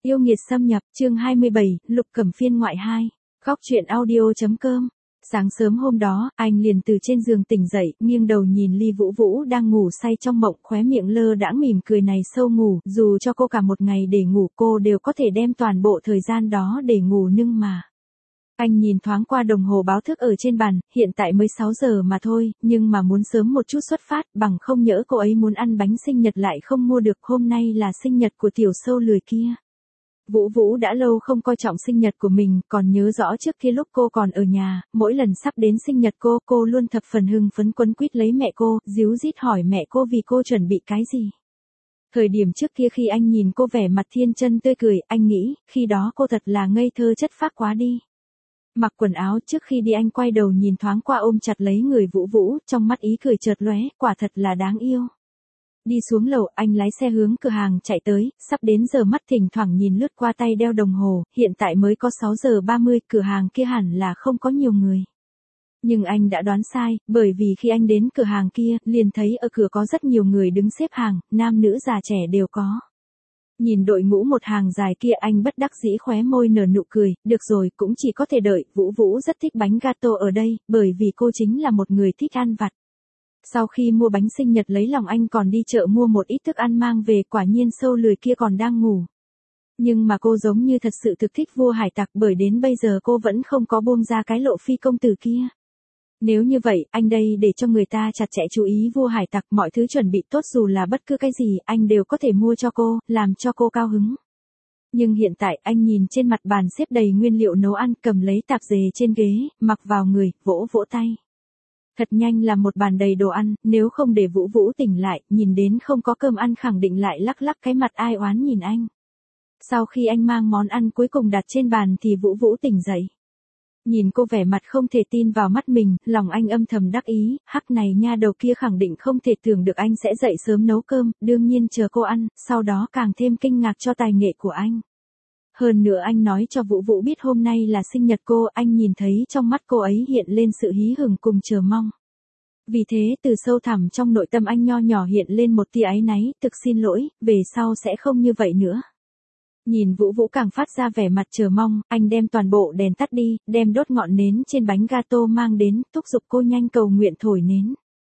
Yêu nghiệt xâm nhập, chương 27, Lục Cẩm phiên ngoại 2. Góc truyện audio.com. Sáng sớm hôm đó, anh liền từ trên giường tỉnh dậy, nghiêng đầu nhìn Ly Vũ Vũ đang ngủ say trong mộng, khóe miệng lơ đãng mỉm cười này sâu ngủ, dù cho cô cả một ngày để ngủ cô đều có thể đem toàn bộ thời gian đó để ngủ nhưng mà. Anh nhìn thoáng qua đồng hồ báo thức ở trên bàn, hiện tại mới 6 giờ mà thôi, nhưng mà muốn sớm một chút xuất phát, bằng không nhỡ cô ấy muốn ăn bánh sinh nhật lại không mua được, hôm nay là sinh nhật của tiểu sâu lười kia. Vũ Vũ đã lâu không coi trọng sinh nhật của mình, còn nhớ rõ trước khi lúc cô còn ở nhà, mỗi lần sắp đến sinh nhật cô luôn thập phần hưng phấn quấn quýt lấy mẹ cô, díu dít hỏi mẹ cô vì cô chuẩn bị cái gì. Thời điểm trước kia khi anh nhìn cô vẻ mặt thiên chân tươi cười, anh nghĩ, khi đó cô thật là ngây thơ chất phác quá đi. Mặc quần áo trước khi đi anh quay đầu nhìn thoáng qua ôm chặt lấy người Vũ Vũ, trong mắt ý cười chợt lóe, quả thật là đáng yêu. Đi xuống lầu, anh lái xe hướng cửa hàng chạy tới, sắp đến giờ mắt thỉnh thoảng nhìn lướt qua tay đeo đồng hồ, hiện tại mới có 6 giờ 30, cửa hàng kia hẳn là không có nhiều người. Nhưng anh đã đoán sai, bởi vì khi anh đến cửa hàng kia, liền thấy ở cửa có rất nhiều người đứng xếp hàng, nam nữ già trẻ đều có. Nhìn đội ngũ một hàng dài kia anh bất đắc dĩ khóe môi nở nụ cười, được rồi, cũng chỉ có thể đợi, Vũ Vũ rất thích bánh gato ở đây, bởi vì cô chính là một người thích ăn vặt. Sau khi mua bánh sinh nhật lấy lòng anh còn đi chợ mua một ít thức ăn mang về, quả nhiên sâu lười kia còn đang ngủ. Nhưng mà cô giống như thật sự thực thích vua hải tặc, bởi đến bây giờ cô vẫn không có buông ra cái lộ phi công tử kia. Nếu như vậy, anh đây để cho người ta chặt chẽ chú ý vua hải tặc, mọi thứ chuẩn bị tốt dù là bất cứ cái gì, anh đều có thể mua cho cô, làm cho cô cao hứng. Nhưng hiện tại anh nhìn trên mặt bàn xếp đầy nguyên liệu nấu ăn, cầm lấy tạp dề trên ghế, mặc vào người, vỗ vỗ tay. Thật nhanh là một bàn đầy đồ ăn, nếu không để Vũ Vũ tỉnh lại, nhìn đến không có cơm ăn khẳng định lại lắc lắc cái mặt ai oán nhìn anh. Sau khi anh mang món ăn cuối cùng đặt trên bàn thì Vũ Vũ tỉnh dậy. Nhìn cô vẻ mặt không thể tin vào mắt mình, lòng anh âm thầm đắc ý, hắc này nha đầu kia khẳng định không thể tưởng được anh sẽ dậy sớm nấu cơm, đương nhiên chờ cô ăn, sau đó càng thêm kinh ngạc cho tài nghệ của anh. Hơn nữa anh nói cho Vũ Vũ biết hôm nay là sinh nhật cô, anh nhìn thấy trong mắt cô ấy hiện lên sự hí hửng cùng chờ mong. Vì thế từ sâu thẳm trong nội tâm anh nho nhỏ hiện lên một tia áy náy, thực xin lỗi, về sau sẽ không như vậy nữa. Nhìn Vũ Vũ càng phát ra vẻ mặt chờ mong, anh đem toàn bộ đèn tắt đi, đem đốt ngọn nến trên bánh gato mang đến, thúc giục cô nhanh cầu nguyện thổi nến.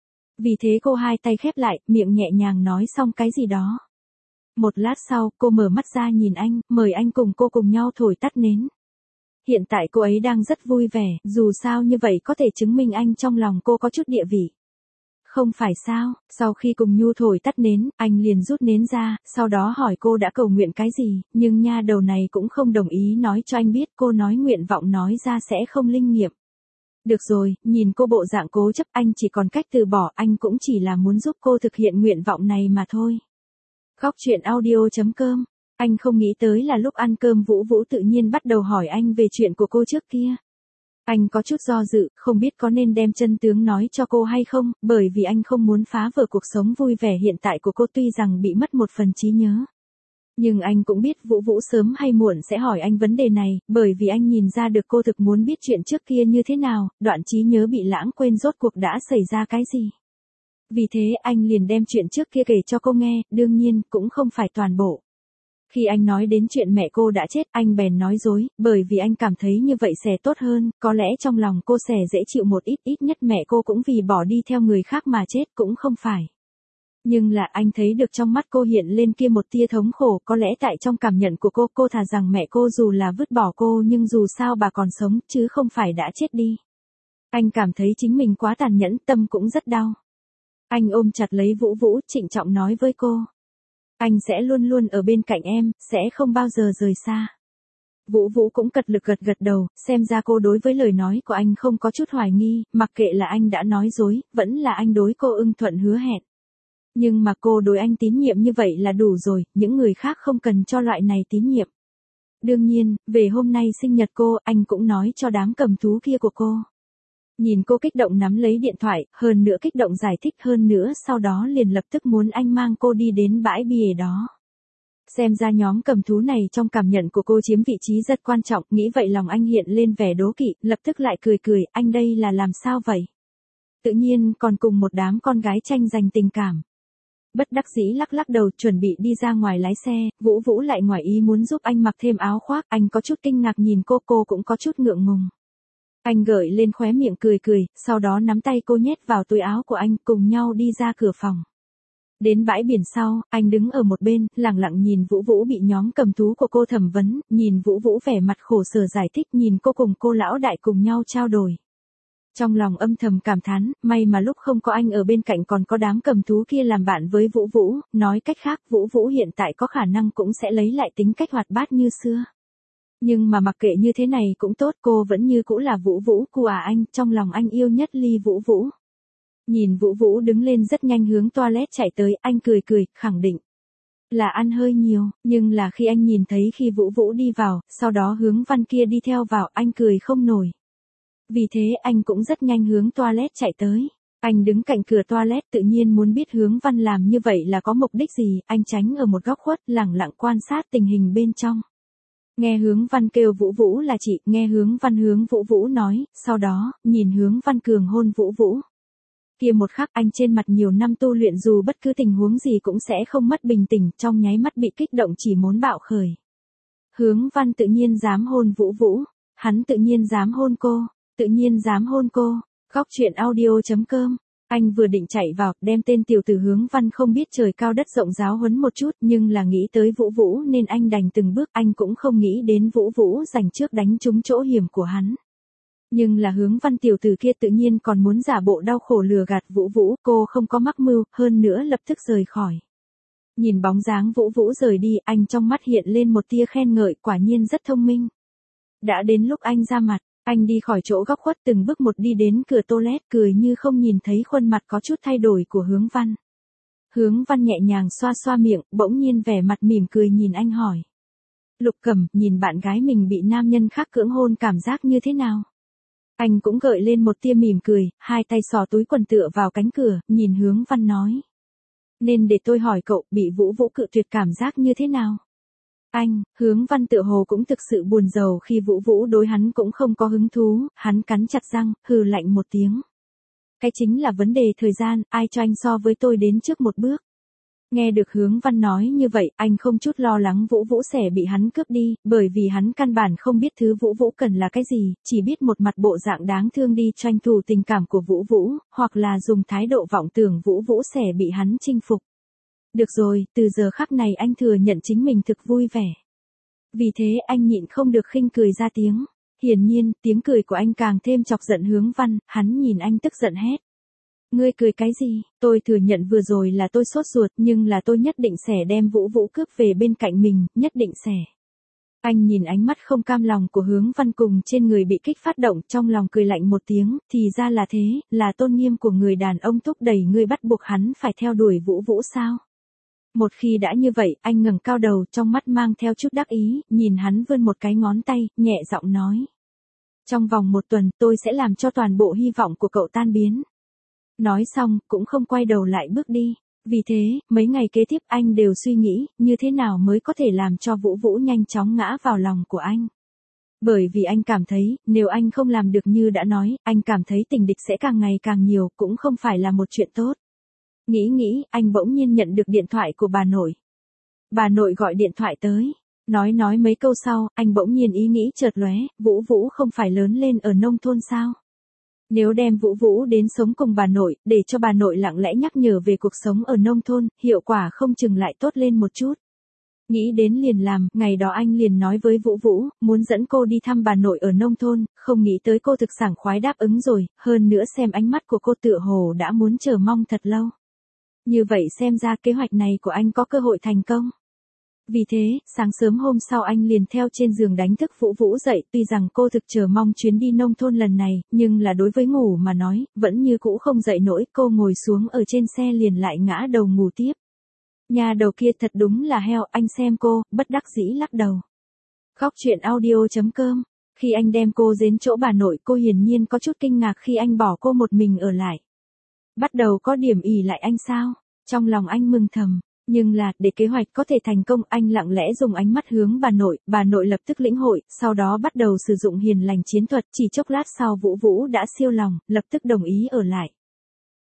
Vì thế cô hai tay khép lại, miệng nhẹ nhàng nói xong cái gì đó. Một lát sau, cô mở mắt ra nhìn anh, mời anh cùng cô cùng nhau thổi tắt nến. Hiện tại cô ấy đang rất vui vẻ, dù sao như vậy có thể chứng minh anh trong lòng cô có chút địa vị. Không phải sao, sau khi cùng Nhu thổi tắt nến, anh liền rút nến ra, sau đó hỏi cô đã cầu nguyện cái gì, nhưng nha đầu này cũng không đồng ý nói cho anh biết, cô nói nguyện vọng nói ra sẽ không linh nghiệm. Được rồi, nhìn cô bộ dạng cố chấp anh chỉ còn cách từ bỏ, anh cũng chỉ là muốn giúp cô thực hiện nguyện vọng này mà thôi. Góc truyện audio.com. Anh không nghĩ tới là lúc ăn cơm Vũ Vũ tự nhiên bắt đầu hỏi anh về chuyện của cô trước kia. Anh có chút do dự, không biết có nên đem chân tướng nói cho cô hay không, bởi vì anh không muốn phá vỡ cuộc sống vui vẻ hiện tại của cô tuy rằng bị mất một phần trí nhớ. Nhưng anh cũng biết Vũ Vũ sớm hay muộn sẽ hỏi anh vấn đề này, bởi vì anh nhìn ra được cô thực muốn biết chuyện trước kia như thế nào, đoạn trí nhớ bị lãng quên rốt cuộc đã xảy ra cái gì. Vì thế anh liền đem chuyện trước kia kể cho cô nghe, đương nhiên cũng không phải toàn bộ. Khi anh nói đến chuyện mẹ cô đã chết, anh bèn nói dối, bởi vì anh cảm thấy như vậy sẽ tốt hơn, có lẽ trong lòng cô sẽ dễ chịu một ít, ít nhất mẹ cô cũng vì bỏ đi theo người khác mà chết cũng không phải. Nhưng là anh thấy được trong mắt cô hiện lên kia một tia thống khổ, có lẽ tại trong cảm nhận của cô thà rằng mẹ cô dù là vứt bỏ cô nhưng dù sao bà còn sống, chứ không phải đã chết đi. Anh cảm thấy chính mình quá tàn nhẫn, tâm cũng rất đau. Anh ôm chặt lấy Vũ Vũ, trịnh trọng nói với cô. Anh sẽ luôn luôn ở bên cạnh em, sẽ không bao giờ rời xa. Vũ Vũ cũng cật lực gật đầu, xem ra cô đối với lời nói của anh không có chút hoài nghi, mặc kệ là anh đã nói dối, vẫn là anh đối cô ưng thuận hứa hẹn. Nhưng mà cô đối anh tín nhiệm như vậy là đủ rồi, những người khác không cần cho loại này tín nhiệm. Đương nhiên, về hôm nay sinh nhật cô, anh cũng nói cho đám cầm thú kia của cô. Nhìn cô kích động nắm lấy điện thoại, hơn nữa kích động giải thích hơn nữa sau đó liền lập tức muốn anh mang cô đi đến bãi bìa đó. Xem ra nhóm cầm thú này trong cảm nhận của cô chiếm vị trí rất quan trọng, nghĩ vậy lòng anh hiện lên vẻ đố kỵ, lập tức lại cười, anh đây là làm sao vậy? Tự nhiên còn cùng một đám con gái tranh giành tình cảm. Bất đắc dĩ lắc lắc đầu chuẩn bị đi ra ngoài lái xe, Vũ Vũ lại ngoài ý muốn giúp anh mặc thêm áo khoác, anh có chút kinh ngạc nhìn cô cũng có chút ngượng ngùng. Anh gợi lên khóe miệng cười cười, sau đó nắm tay cô nhét vào túi áo của anh cùng nhau đi ra cửa phòng. Đến bãi biển sau, anh đứng ở một bên, lặng lặng nhìn Vũ Vũ bị nhóm cầm thú của cô thẩm vấn, nhìn Vũ Vũ vẻ mặt khổ sở giải thích, nhìn cô cùng cô lão đại cùng nhau trao đổi. Trong lòng âm thầm cảm thán, may mà lúc không có anh ở bên cạnh còn có đám cầm thú kia làm bạn với Vũ Vũ, nói cách khác Vũ Vũ hiện tại có khả năng cũng sẽ lấy lại tính cách hoạt bát như xưa. Nhưng mà mặc kệ như thế này cũng tốt, cô vẫn như cũ là Vũ Vũ, cô à anh, trong lòng anh yêu nhất ly Vũ Vũ. Nhìn Vũ Vũ đứng lên rất nhanh hướng toilet chạy tới, anh cười cười, khẳng định là ăn hơi nhiều, nhưng là khi anh nhìn thấy khi Vũ Vũ đi vào, sau đó Hướng Văn kia đi theo vào, anh cười không nổi. Vì thế anh cũng rất nhanh hướng toilet chạy tới. Anh đứng cạnh cửa toilet tự nhiên muốn biết Hướng Văn làm như vậy là có mục đích gì, anh tránh ở một góc khuất lẳng lặng quan sát tình hình bên trong. Nghe Hướng Văn kêu Vũ Vũ là chị, nghe Hướng Văn hướng Vũ Vũ nói, sau đó, nhìn Hướng Văn cường hôn Vũ Vũ. Kia một khắc anh trên mặt nhiều năm tu luyện dù bất cứ tình huống gì cũng sẽ không mất bình tĩnh, trong nháy mắt bị kích động chỉ muốn bạo khởi. Hướng Văn tự nhiên dám hôn Vũ Vũ, hắn tự nhiên dám hôn cô, tự nhiên dám hôn cô. Góc truyện audio.com. Anh vừa định chạy vào, đem tên tiểu tử Hướng Văn không biết trời cao đất rộng giáo huấn một chút, nhưng là nghĩ tới Vũ Vũ nên anh đành từng bước, anh cũng không nghĩ đến Vũ Vũ giành trước đánh trúng chỗ hiểm của hắn. Nhưng là Hướng Văn tiểu tử kia tự nhiên còn muốn giả bộ đau khổ lừa gạt Vũ Vũ, cô không có mắc mưu, hơn nữa lập tức rời khỏi. Nhìn bóng dáng Vũ Vũ rời đi, anh trong mắt hiện lên một tia khen ngợi, quả nhiên rất thông minh. Đã đến lúc anh ra mặt, anh đi khỏi chỗ góc khuất từng bước một đi đến cửa toilet, cười như không nhìn thấy khuôn mặt có chút thay đổi của Hướng Văn. Hướng Văn nhẹ nhàng xoa xoa miệng, bỗng nhiên vẻ mặt mỉm cười nhìn anh hỏi. Lục Cẩm, nhìn bạn gái mình bị nam nhân khác cưỡng hôn cảm giác như thế nào? Anh cũng gợi lên một tia mỉm cười, hai tay xò túi quần tựa vào cánh cửa, nhìn Hướng Văn nói. Nên để tôi hỏi cậu, bị Vũ Vũ cự tuyệt cảm giác như thế nào? Anh, Hướng Văn tựa hồ cũng thực sự buồn rầu khi Vũ Vũ đối hắn cũng không có hứng thú, hắn cắn chặt răng, hừ lạnh một tiếng. Cái chính là vấn đề thời gian, ai cho anh so với tôi đến trước một bước. Nghe được Hướng Văn nói như vậy, anh không chút lo lắng Vũ Vũ sẽ bị hắn cướp đi, bởi vì hắn căn bản không biết thứ Vũ Vũ cần là cái gì, chỉ biết một mặt bộ dạng đáng thương đi tranh thủ tình cảm của Vũ Vũ, hoặc là dùng thái độ vọng tưởng Vũ Vũ sẽ bị hắn chinh phục. Được rồi, từ giờ khắc này anh thừa nhận chính mình thực vui vẻ. Vì thế anh nhịn không được khinh cười ra tiếng. Hiển nhiên, tiếng cười của anh càng thêm chọc giận Hướng Văn, hắn nhìn anh tức giận hét. Ngươi cười cái gì, tôi thừa nhận vừa rồi là tôi sốt ruột nhưng là tôi nhất định sẽ đem Vũ Vũ cướp về bên cạnh mình, nhất định sẽ. Anh nhìn ánh mắt không cam lòng của Hướng Văn cùng trên người bị kích phát động trong lòng cười lạnh một tiếng, thì ra là thế, là tôn nghiêm của người đàn ông thúc đẩy ngươi bắt buộc hắn phải theo đuổi Vũ Vũ sao? Một khi đã như vậy, anh ngẩng cao đầu trong mắt mang theo chút đắc ý, nhìn hắn vươn một cái ngón tay, nhẹ giọng nói. Trong vòng một tuần tôi sẽ làm cho toàn bộ hy vọng của cậu tan biến. Nói xong, cũng không quay đầu lại bước đi. Vì thế, mấy ngày kế tiếp anh đều suy nghĩ, như thế nào mới có thể làm cho Vũ Vũ nhanh chóng ngã vào lòng của anh. Bởi vì anh cảm thấy, nếu anh không làm được như đã nói, anh cảm thấy tình địch sẽ càng ngày càng nhiều, cũng không phải là một chuyện tốt. Nghĩ, anh bỗng nhiên nhận được điện thoại của bà nội. Bà nội gọi điện thoại tới. Nói mấy câu sau, anh bỗng nhiên ý nghĩ chợt lóe, Vũ Vũ không phải lớn lên ở nông thôn sao? Nếu đem Vũ Vũ đến sống cùng bà nội, để cho bà nội lặng lẽ nhắc nhở về cuộc sống ở nông thôn, hiệu quả không chừng lại tốt lên một chút. Nghĩ đến liền làm, ngày đó anh liền nói với Vũ Vũ, muốn dẫn cô đi thăm bà nội ở nông thôn, không nghĩ tới cô thực sảng khoái đáp ứng rồi, hơn nữa xem ánh mắt của cô tựa hồ đã muốn chờ mong thật lâu. Như vậy xem ra kế hoạch này của anh có cơ hội thành công. Vì thế, sáng sớm hôm sau anh liền theo trên giường đánh thức Vũ Vũ dậy, tuy rằng cô thực chờ mong chuyến đi nông thôn lần này, nhưng là đối với ngủ mà nói, vẫn như cũ không dậy nổi, cô ngồi xuống ở trên xe liền lại ngã đầu ngủ tiếp. Nhà đầu kia thật đúng là heo, anh xem cô, bất đắc dĩ lắc đầu. Góc truyện audio.com. Khi anh đem cô đến chỗ bà nội, cô hiển nhiên có chút kinh ngạc khi anh bỏ cô một mình ở lại. Bắt đầu có điểm ỉ lại anh sao? Trong lòng anh mừng thầm. Nhưng là, để kế hoạch có thể thành công, anh lặng lẽ dùng ánh mắt hướng bà nội lập tức lĩnh hội, sau đó bắt đầu sử dụng hiền lành chiến thuật, chỉ chốc lát sau Vũ Vũ đã siêu lòng, lập tức đồng ý ở lại.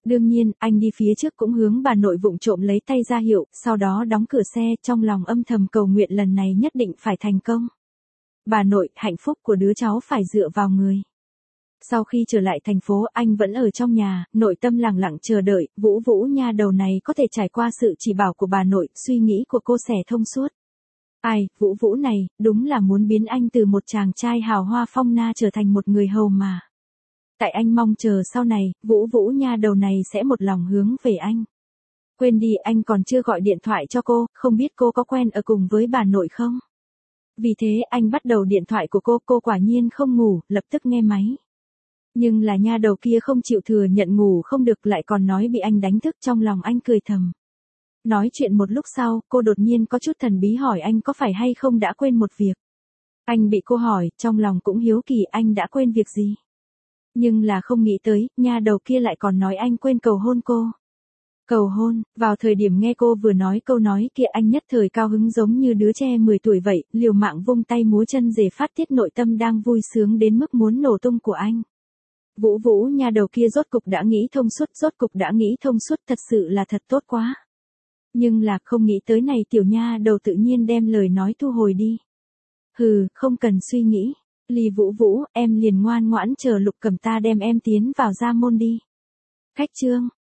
Đương nhiên, anh đi phía trước cũng hướng bà nội vụng trộm lấy tay ra hiệu, sau đó đóng cửa xe, trong lòng âm thầm cầu nguyện lần này nhất định phải thành công. Bà nội, hạnh phúc của đứa cháu phải dựa vào người. Sau khi trở lại thành phố, anh vẫn ở trong nhà, nội tâm lặng lặng chờ đợi, Vũ Vũ nha đầu này có thể trải qua sự chỉ bảo của bà nội, suy nghĩ của cô sẽ thông suốt. Ai, Vũ Vũ này, đúng là muốn biến anh từ một chàng trai hào hoa phong na trở thành một người hầu mà. Tại anh mong chờ sau này, Vũ Vũ nha đầu này sẽ một lòng hướng về anh. Quên đi, anh còn chưa gọi điện thoại cho cô, không biết cô có quen ở cùng với bà nội không? Vì thế anh bắt đầu điện thoại của cô quả nhiên không ngủ, lập tức nghe máy. Nhưng là nha đầu kia không chịu thừa nhận ngủ không được, lại còn nói bị anh đánh thức, trong lòng anh cười thầm. Nói chuyện một lúc sau, cô đột nhiên có chút thần bí hỏi anh có phải hay không đã quên một việc. Anh bị cô hỏi, trong lòng cũng hiếu kỳ anh đã quên việc gì. Nhưng là không nghĩ tới, nha đầu kia lại còn nói anh quên cầu hôn cô. Cầu hôn, vào thời điểm nghe cô vừa nói câu nói kia anh nhất thời cao hứng giống như đứa trẻ 10 tuổi vậy, liều mạng vung tay múa chân để phát tiết nội tâm đang vui sướng đến mức muốn nổ tung của anh. Vũ Vũ nha đầu kia rốt cục đã nghĩ thông suốt, thật sự là thật tốt quá. Nhưng là không nghĩ tới này tiểu nha đầu tự nhiên đem lời nói thu hồi đi. Hừ, không cần suy nghĩ. Ly Vũ Vũ, em liền ngoan ngoãn chờ Lục Cẩm ta đem em tiến vào gia môn đi. Khách trương,